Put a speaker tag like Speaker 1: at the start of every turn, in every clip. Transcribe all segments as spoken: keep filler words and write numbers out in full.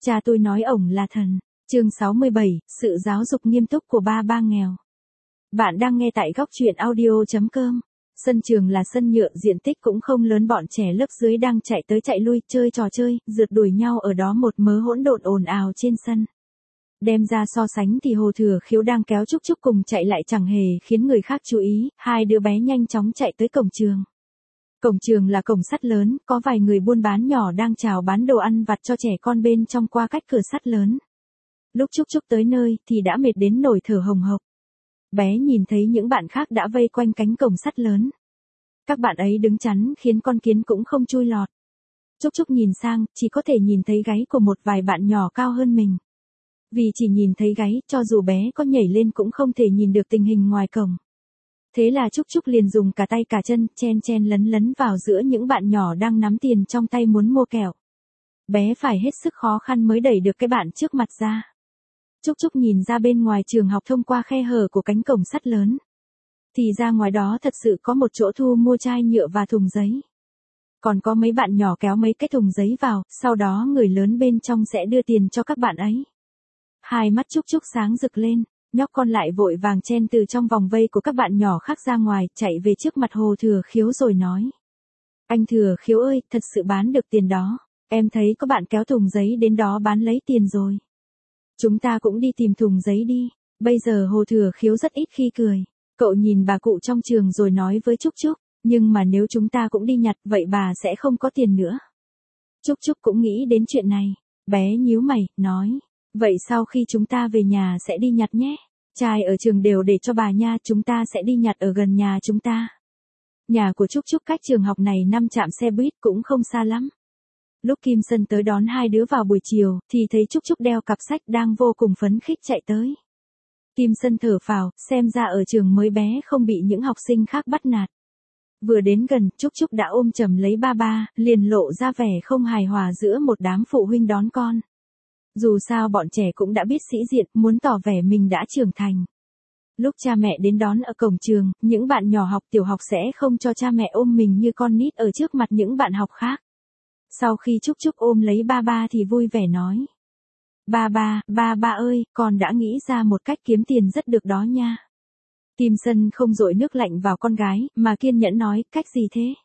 Speaker 1: Cha tôi nói ổng là thần. Chương sáu mươi bảy, sự giáo dục nghiêm túc của ba ba nghèo. Bạn đang nghe tại góc truyện audio chấm com. Sân trường là sân nhựa, diện tích cũng không lớn, bọn trẻ lớp dưới đang chạy tới chạy lui, chơi trò chơi, rượt đuổi nhau ở đó một mớ hỗn độn ồn ào trên sân. Đem ra so sánh thì Hồ Thừa Khiếu đang kéo Trúc Trúc cùng chạy lại chẳng hề khiến người khác chú ý, hai đứa bé nhanh chóng chạy tới cổng trường. Cổng trường là cổng sắt lớn, có vài người buôn bán nhỏ đang chào bán đồ ăn vặt cho trẻ con bên trong qua cách cửa sắt lớn. Lúc Trúc Trúc tới nơi thì đã mệt đến nổi thở hồng hộc. Bé nhìn thấy những bạn khác đã vây quanh cánh cổng sắt lớn. Các bạn ấy đứng chắn khiến con kiến cũng không chui lọt. Trúc Trúc nhìn sang, chỉ có thể nhìn thấy gáy của một vài bạn nhỏ cao hơn mình. Vì chỉ nhìn thấy gáy, cho dù bé có nhảy lên cũng không thể nhìn được tình hình ngoài cổng. Thế là Trúc Trúc liền dùng cả tay cả chân, chen chen lấn lấn vào giữa những bạn nhỏ đang nắm tiền trong tay muốn mua kẹo. Bé phải hết sức khó khăn mới đẩy được cái bạn trước mặt ra. Trúc Trúc nhìn ra bên ngoài trường học thông qua khe hở của cánh cổng sắt lớn. Thì ra ngoài đó thật sự có một chỗ thu mua chai nhựa và thùng giấy. Còn có mấy bạn nhỏ kéo mấy cái thùng giấy vào, sau đó người lớn bên trong sẽ đưa tiền cho các bạn ấy. Hai mắt Trúc Trúc sáng rực lên, nhóc con lại vội vàng chen từ trong vòng vây của các bạn nhỏ khác ra ngoài, chạy về trước mặt Hồ Thừa Khiếu rồi nói. Anh Thừa Khiếu ơi, thật sự bán được tiền đó, em thấy có bạn kéo thùng giấy đến đó bán lấy tiền rồi. Chúng ta cũng đi tìm thùng giấy đi. Bây giờ Hồ Thừa Khiếu rất ít khi cười. Cậu nhìn bà cụ trong trường rồi nói với Trúc Trúc, nhưng mà nếu chúng ta cũng đi nhặt vậy bà sẽ không có tiền nữa. Trúc Trúc cũng nghĩ đến chuyện này. Bé nhíu mày, nói, vậy sau khi chúng ta về nhà sẽ đi nhặt nhé. Chai ở trường đều để cho bà nha, chúng ta sẽ đi nhặt ở gần nhà chúng ta. Nhà của Trúc Trúc cách trường học này năm trạm xe buýt cũng không xa lắm. Lúc Kim Sân tới đón hai đứa vào buổi chiều, thì thấy Trúc Trúc đeo cặp sách đang vô cùng phấn khích chạy tới. Kim Sân thở phào, xem ra ở trường mới bé không bị những học sinh khác bắt nạt. Vừa đến gần, Trúc Trúc đã ôm chầm lấy ba ba, liền lộ ra vẻ không hài hòa giữa một đám phụ huynh đón con. Dù sao bọn trẻ cũng đã biết sĩ diện, muốn tỏ vẻ mình đã trưởng thành. Lúc cha mẹ đến đón ở cổng trường, những bạn nhỏ học tiểu học sẽ không cho cha mẹ ôm mình như con nít ở trước mặt những bạn học khác. Sau khi Trúc Trúc ôm lấy ba ba thì vui vẻ nói. Ba ba, ba ba ơi, con đã nghĩ ra một cách kiếm tiền rất được đó nha. Kim Sân không dội nước lạnh vào con gái, mà kiên nhẫn nói, cách gì thế?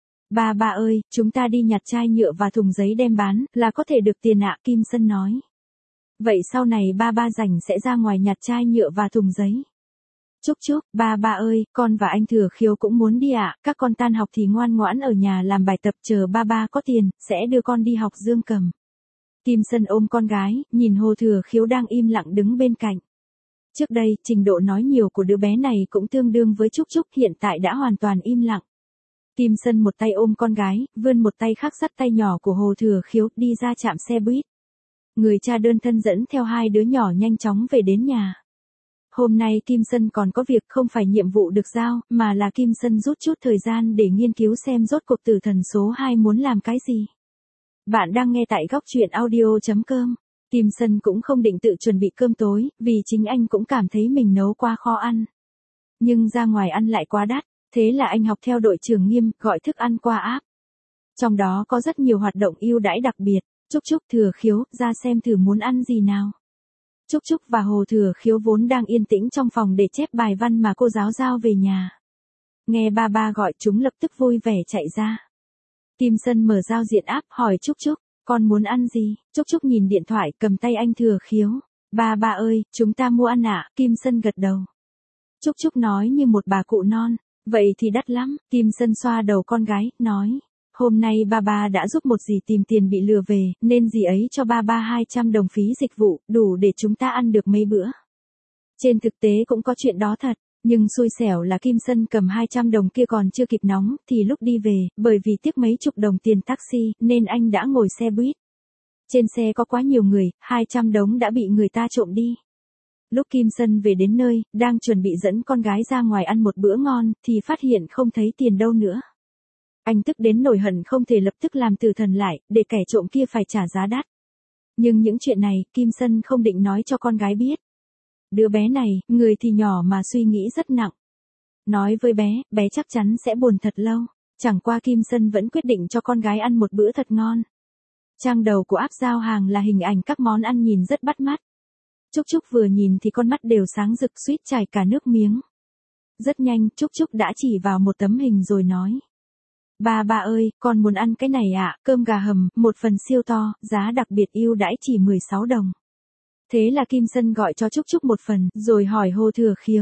Speaker 1: Ba ba ơi, chúng ta đi nhặt chai nhựa và thùng giấy đem bán, là có thể được tiền ạ, Kim Sân nói. Vậy sau này ba ba rảnh sẽ ra ngoài nhặt chai nhựa và thùng giấy. Trúc Trúc, ba ba ơi, con và anh Thừa Khiếu cũng muốn đi ạ, các con tan học thì ngoan ngoãn ở nhà làm bài tập, chờ ba ba có tiền, sẽ đưa con đi học dương cầm. Kim Sân ôm con gái, nhìn Hồ Thừa Khiếu đang im lặng đứng bên cạnh. Trước đây, trình độ nói nhiều của đứa bé này cũng tương đương với Trúc Trúc, hiện tại đã hoàn toàn im lặng. Kim Sân một tay ôm con gái, vươn một tay khác dắt tay nhỏ của Hồ Thừa Khiếu, đi ra trạm xe buýt. Người cha đơn thân dẫn theo hai đứa nhỏ nhanh chóng về đến nhà. Hôm nay Kim Sân còn có việc, không phải nhiệm vụ được giao, mà là Kim Sân rút chút thời gian để nghiên cứu xem rốt cuộc tử thần số hai muốn làm cái gì. Bạn đang nghe tại góc truyện audio chấm com. Kim Sân cũng không định tự chuẩn bị cơm tối, vì chính anh cũng cảm thấy mình nấu quá khó ăn. Nhưng ra ngoài ăn lại quá đắt, thế là anh học theo đội trưởng Nghiêm, gọi thức ăn qua app. Trong đó có rất nhiều hoạt động ưu đãi đặc biệt. Trúc Trúc, Thừa Khiếu, ra xem thử muốn ăn gì nào. Trúc Trúc và Hồ Thừa Khiếu vốn đang yên tĩnh trong phòng để chép bài văn mà cô giáo giao về nhà. Nghe ba ba gọi chúng lập tức vui vẻ chạy ra. Kim Sân mở giao diện app hỏi Trúc Trúc, con muốn ăn gì? Trúc Trúc nhìn điện thoại, cầm tay anh Thừa Khiếu. Ba ba ơi, chúng ta mua ăn ạ, Kim Sân gật đầu. Trúc Trúc nói như một bà cụ non, vậy thì đắt lắm, Kim Sân xoa đầu con gái, nói. Hôm nay ba ba đã giúp một dì tìm tiền bị lừa về, nên dì ấy cho ba ba hai trăm đồng phí dịch vụ, đủ để chúng ta ăn được mấy bữa. Trên thực tế cũng có chuyện đó thật, nhưng xui xẻo là Kim Sân cầm hai trăm đồng kia còn chưa kịp nóng, thì lúc đi về, bởi vì tiếc mấy chục đồng tiền taxi, nên anh đã ngồi xe buýt. Trên xe có quá nhiều người, hai trăm đồng đã bị người ta trộm đi. Lúc Kim Sân về đến nơi, đang chuẩn bị dẫn con gái ra ngoài ăn một bữa ngon, thì phát hiện không thấy tiền đâu nữa. Anh tức đến nổi hận không thể lập tức làm tử thần lại, để kẻ trộm kia phải trả giá đắt. Nhưng những chuyện này, Kim Sân không định nói cho con gái biết. Đứa bé này, người thì nhỏ mà suy nghĩ rất nặng. Nói với bé, bé chắc chắn sẽ buồn thật lâu. Chẳng qua Kim Sân vẫn quyết định cho con gái ăn một bữa thật ngon. Trang đầu của app giao hàng là hình ảnh các món ăn nhìn rất bắt mắt. Trúc Trúc vừa nhìn thì con mắt đều sáng rực suýt chảy cả nước miếng. Rất nhanh, Trúc Trúc đã chỉ vào một tấm hình rồi nói. Ba ba ơi, con muốn ăn cái này ạ, à, cơm gà hầm, một phần siêu to, giá đặc biệt ưu đãi chỉ mười sáu đồng. Thế là Kim Sân gọi cho Trúc Trúc một phần, rồi hỏi Hồ Thừa Khiếu.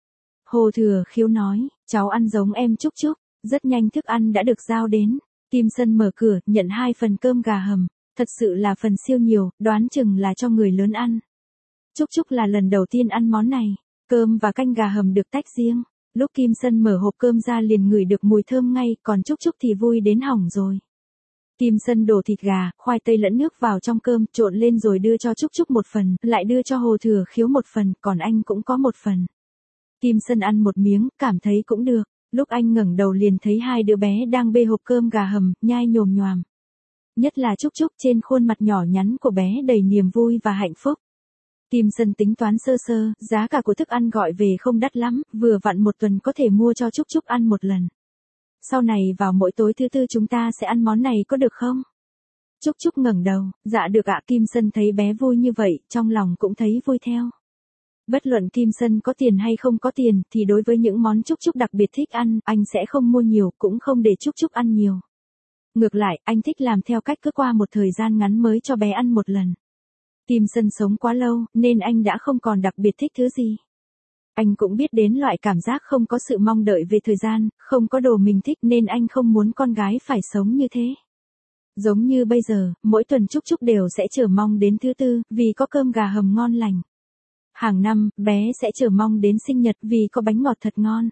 Speaker 1: Hồ Thừa Khiếu nói, cháu ăn giống em Trúc Trúc. Rất nhanh thức ăn đã được giao đến. Kim Sân mở cửa, nhận hai phần cơm gà hầm. Thật sự là phần siêu nhiều, đoán chừng là cho người lớn ăn. Trúc Trúc là lần đầu tiên ăn món này. Cơm và canh gà hầm được tách riêng. Lúc Kim Sân mở hộp cơm ra liền ngửi được mùi thơm ngay, còn Trúc Trúc thì vui đến hỏng rồi. Kim Sân đổ thịt gà, khoai tây lẫn nước vào trong cơm, trộn lên rồi đưa cho Trúc Trúc một phần, lại đưa cho Hồ Thừa Khiếu một phần, còn anh cũng có một phần. Kim Sân ăn một miếng, cảm thấy cũng được. Lúc anh ngẩng đầu liền thấy hai đứa bé đang bê hộp cơm gà hầm, nhai nhồm nhoàm. Nhất là Trúc Trúc, trên khuôn mặt nhỏ nhắn của bé đầy niềm vui và hạnh phúc. Kim Sân tính toán sơ sơ, giá cả của thức ăn gọi về không đắt lắm, vừa vặn một tuần có thể mua cho Trúc Trúc ăn một lần. Sau này vào mỗi tối thứ tư chúng ta sẽ ăn món này có được không? Trúc Trúc ngẩng đầu, dạ được ạ. Kim Sân thấy bé vui như vậy, trong lòng cũng thấy vui theo. Bất luận Kim Sân có tiền hay không có tiền, thì đối với những món Trúc Trúc đặc biệt thích ăn, anh sẽ không mua nhiều, cũng không để Trúc Trúc ăn nhiều. Ngược lại, anh thích làm theo cách cứ qua một thời gian ngắn mới cho bé ăn một lần. Kim Sân sống quá lâu, nên anh đã không còn đặc biệt thích thứ gì. Anh cũng biết đến loại cảm giác không có sự mong đợi về thời gian, không có đồ mình thích nên anh không muốn con gái phải sống như thế. Giống như bây giờ, mỗi tuần Trúc Trúc đều sẽ chờ mong đến thứ tư, vì có cơm gà hầm ngon lành. Hàng năm, bé sẽ chờ mong đến sinh nhật vì có bánh ngọt thật ngon.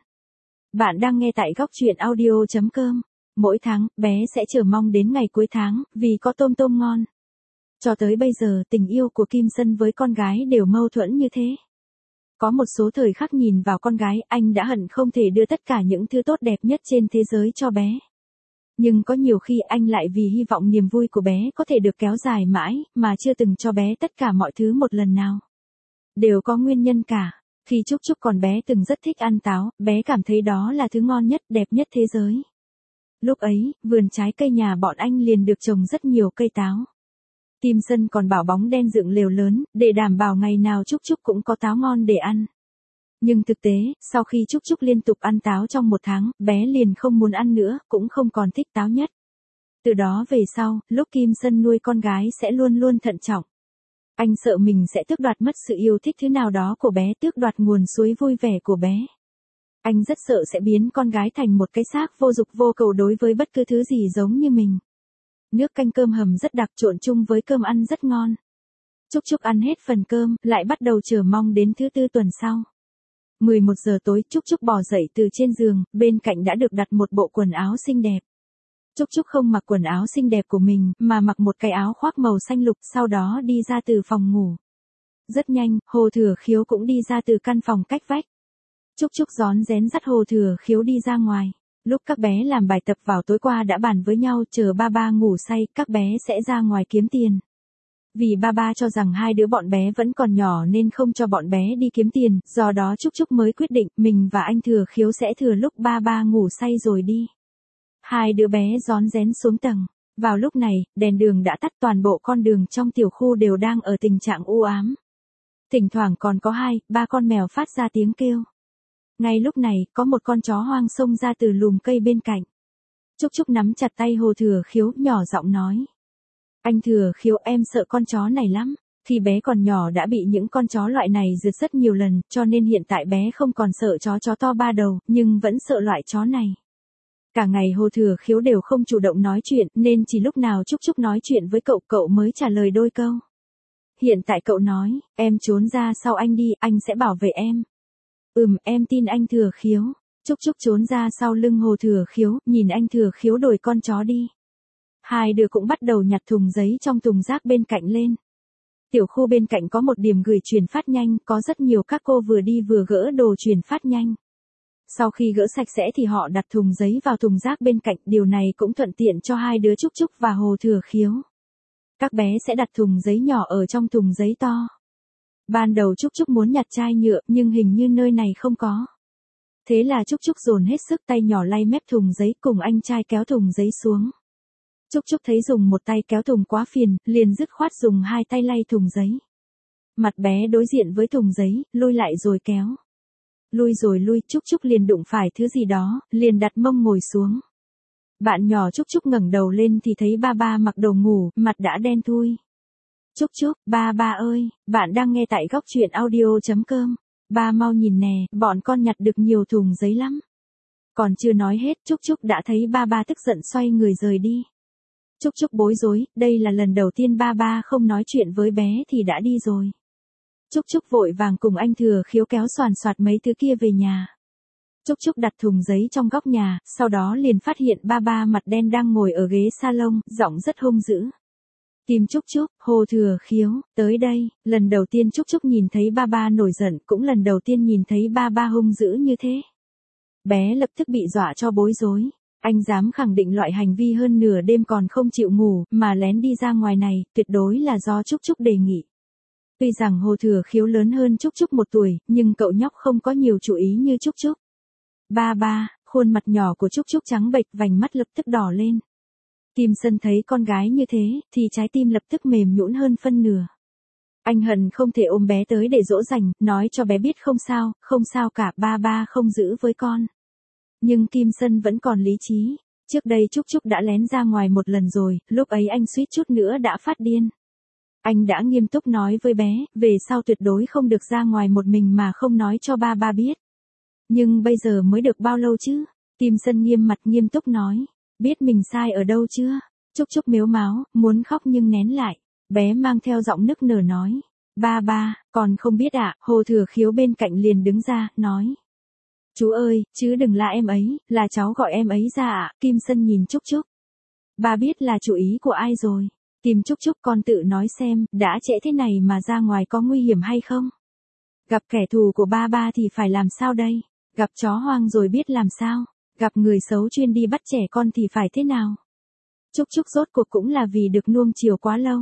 Speaker 1: Bạn đang nghe tại góc truyện audio chấm com. Mỗi tháng, bé sẽ chờ mong đến ngày cuối tháng, vì có tôm tôm ngon. Cho tới bây giờ, tình yêu của Kim Sân với con gái đều mâu thuẫn như thế. Có một số thời khắc nhìn vào con gái, anh đã hận không thể đưa tất cả những thứ tốt đẹp nhất trên thế giới cho bé. Nhưng có nhiều khi anh lại vì hy vọng niềm vui của bé có thể được kéo dài mãi, mà chưa từng cho bé tất cả mọi thứ một lần nào. Đều có nguyên nhân cả. Khi Trúc Trúc còn bé từng rất thích ăn táo, bé cảm thấy đó là thứ ngon nhất, đẹp nhất thế giới. Lúc ấy, vườn trái cây nhà bọn anh liền được trồng rất nhiều cây táo. Kim Sân còn bảo bóng đen dựng lều lớn, để đảm bảo ngày nào Trúc Trúc cũng có táo ngon để ăn. Nhưng thực tế, sau khi Trúc Trúc liên tục ăn táo trong một tháng, bé liền không muốn ăn nữa, cũng không còn thích táo nhất. Từ đó về sau, lúc Kim Sân nuôi con gái sẽ luôn luôn thận trọng. Anh sợ mình sẽ tước đoạt mất sự yêu thích thứ nào đó của bé, tước đoạt nguồn suối vui vẻ của bé. Anh rất sợ sẽ biến con gái thành một cái xác vô dục vô cầu đối với bất cứ thứ gì giống như mình. Nước canh cơm hầm rất đặc, trộn chung với cơm ăn rất ngon. Trúc Trúc ăn hết phần cơm, lại bắt đầu chờ mong đến thứ tư tuần sau. mười một giờ tối, Trúc Trúc bò dậy từ trên giường, bên cạnh đã được đặt một bộ quần áo xinh đẹp. Trúc Trúc không mặc quần áo xinh đẹp của mình, mà mặc một cái áo khoác màu xanh lục, sau đó đi ra từ phòng ngủ. Rất nhanh, Hồ Thừa Khiếu cũng đi ra từ căn phòng cách vách. Trúc Trúc rón rén dắt Hồ Thừa Khiếu đi ra ngoài. Lúc các bé làm bài tập vào tối qua đã bàn với nhau chờ ba ba ngủ say, các bé sẽ ra ngoài kiếm tiền. Vì ba ba cho rằng hai đứa bọn bé vẫn còn nhỏ nên không cho bọn bé đi kiếm tiền, do đó Trúc Trúc mới quyết định mình và anh Thừa Khiếu sẽ thừa lúc ba ba ngủ say rồi đi. Hai đứa bé rón rén xuống tầng. Vào lúc này, đèn đường đã tắt, toàn bộ con đường trong tiểu khu đều đang ở tình trạng u ám. Thỉnh thoảng còn có hai, ba con mèo phát ra tiếng kêu. Ngay lúc này, có một con chó hoang xông ra từ lùm cây bên cạnh. Trúc Trúc nắm chặt tay Hồ Thừa Khiếu, nhỏ giọng nói. Anh Thừa Khiếu, em sợ con chó này lắm. Khi bé còn nhỏ đã bị những con chó loại này rượt rất nhiều lần, cho nên hiện tại bé không còn sợ chó chó to ba đầu, nhưng vẫn sợ loại chó này. Cả ngày Hồ Thừa Khiếu đều không chủ động nói chuyện, nên chỉ lúc nào Trúc Trúc nói chuyện với cậu, cậu mới trả lời đôi câu. Hiện tại cậu nói, em trốn ra sau anh đi, anh sẽ bảo vệ em. Ừm, em tin anh Thừa Khiếu. Trúc Trúc trốn ra sau lưng Hồ Thừa Khiếu, nhìn anh Thừa Khiếu đuổi con chó đi. Hai đứa cũng bắt đầu nhặt thùng giấy trong thùng rác bên cạnh lên. Tiểu khu bên cạnh có một điểm gửi chuyển phát nhanh, có rất nhiều các cô vừa đi vừa gỡ đồ chuyển phát nhanh. Sau khi gỡ sạch sẽ thì họ đặt thùng giấy vào thùng rác bên cạnh, điều này cũng thuận tiện cho hai đứa Trúc Trúc và Hồ Thừa Khiếu. Các bé sẽ đặt thùng giấy nhỏ ở trong thùng giấy to. Ban đầu Trúc Trúc muốn nhặt chai nhựa, nhưng hình như nơi này không có. Thế là Trúc Trúc dồn hết sức, tay nhỏ lay mép thùng giấy, cùng anh trai kéo thùng giấy xuống. Trúc Trúc thấy dùng một tay kéo thùng quá phiền, liền dứt khoát dùng hai tay lay thùng giấy. Mặt bé đối diện với thùng giấy, lui lại rồi kéo. Lui rồi lui, Trúc Trúc liền đụng phải thứ gì đó, liền đặt mông ngồi xuống. Bạn nhỏ Trúc Trúc ngẩng đầu lên thì thấy ba ba mặc đồ ngủ, mặt đã đen thui. Trúc Trúc, ba ba ơi, bạn đang nghe tại góc truyện audio chấm com. Ba mau nhìn nè, bọn con nhặt được nhiều thùng giấy lắm. Còn chưa nói hết, Trúc Trúc đã thấy ba ba tức giận xoay người rời đi. Trúc Trúc bối rối, đây là lần đầu tiên ba ba không nói chuyện với bé thì đã đi rồi. Trúc Trúc vội vàng cùng anh Thừa Khiếu kéo xoàn xoạt mấy thứ kia về nhà. Trúc Trúc đặt thùng giấy trong góc nhà, sau đó liền phát hiện ba ba mặt đen đang ngồi ở ghế salon, giọng rất hung dữ. Tìm Trúc Trúc, Hồ Thừa Khiếu, tới đây. Lần đầu tiên Trúc Trúc nhìn thấy ba ba nổi giận, cũng lần đầu tiên nhìn thấy ba ba hung dữ như thế. Bé lập tức bị dọa cho bối rối. Anh dám khẳng định loại hành vi hơn nửa đêm còn không chịu ngủ, mà lén đi ra ngoài này, tuyệt đối là do Trúc Trúc đề nghị. Tuy rằng Hồ Thừa Khiếu lớn hơn Trúc Trúc một tuổi, nhưng cậu nhóc không có nhiều chú ý như Trúc Trúc. Ba ba, khuôn mặt nhỏ của Trúc Trúc trắng bệch, vành mắt lập tức đỏ lên. Kim Sân thấy con gái như thế, thì trái tim lập tức mềm nhũn hơn phân nửa. Anh hận không thể ôm bé tới để dỗ dành, nói cho bé biết không sao, không sao cả, ba ba không giữ với con. Nhưng Kim Sân vẫn còn lý trí. Trước đây Trúc Trúc đã lén ra ngoài một lần rồi, lúc ấy anh suýt chút nữa đã phát điên. Anh đã nghiêm túc nói với bé, về sau tuyệt đối không được ra ngoài một mình mà không nói cho ba ba biết. Nhưng bây giờ mới được bao lâu chứ? Kim Sân nghiêm mặt nghiêm túc nói. Biết mình sai ở đâu chưa? Trúc Trúc mếu máo, muốn khóc nhưng nén lại. Bé mang theo giọng nức nở nói. Ba ba, còn không biết ạ. Hồ Thừa Khiếu bên cạnh liền đứng ra, nói. Chú ơi, chứ đừng là em ấy, là cháu gọi em ấy ra ạ. Kim Sân nhìn Trúc Trúc. Ba biết là chủ ý của ai rồi. Kim Trúc Trúc, con tự nói xem, đã trễ thế này mà ra ngoài có nguy hiểm hay không? Gặp kẻ thù của ba ba thì phải làm sao đây? Gặp chó hoang rồi biết làm sao? Gặp người xấu chuyên đi bắt trẻ con thì phải thế nào? Trúc Trúc rốt cuộc cũng là vì được nuông chiều quá lâu.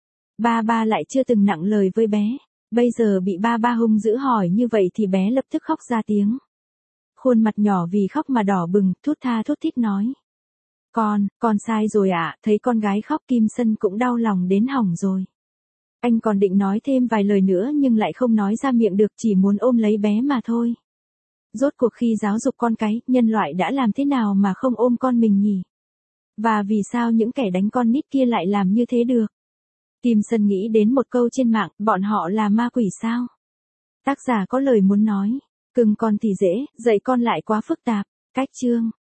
Speaker 1: Ba ba lại chưa từng nặng lời với bé. Bây giờ bị ba ba hung dữ hỏi như vậy thì bé lập tức khóc ra tiếng. Khuôn mặt nhỏ vì khóc mà đỏ bừng, thút tha thút thít nói. Con, con sai rồi ạ, à, thấy con gái khóc Kim Sân cũng đau lòng đến hỏng rồi. Anh còn định nói thêm vài lời nữa nhưng lại không nói ra miệng được, chỉ muốn ôm lấy bé mà thôi. Rốt cuộc khi giáo dục con cái, nhân loại đã làm thế nào mà không ôm con mình nhỉ? Và vì sao những kẻ đánh con nít kia lại làm như thế được? Kim Sân nghĩ đến một câu trên mạng, bọn họ là ma quỷ sao? Tác giả có lời muốn nói, cưng con thì dễ, dạy con lại quá phức tạp. Cách chương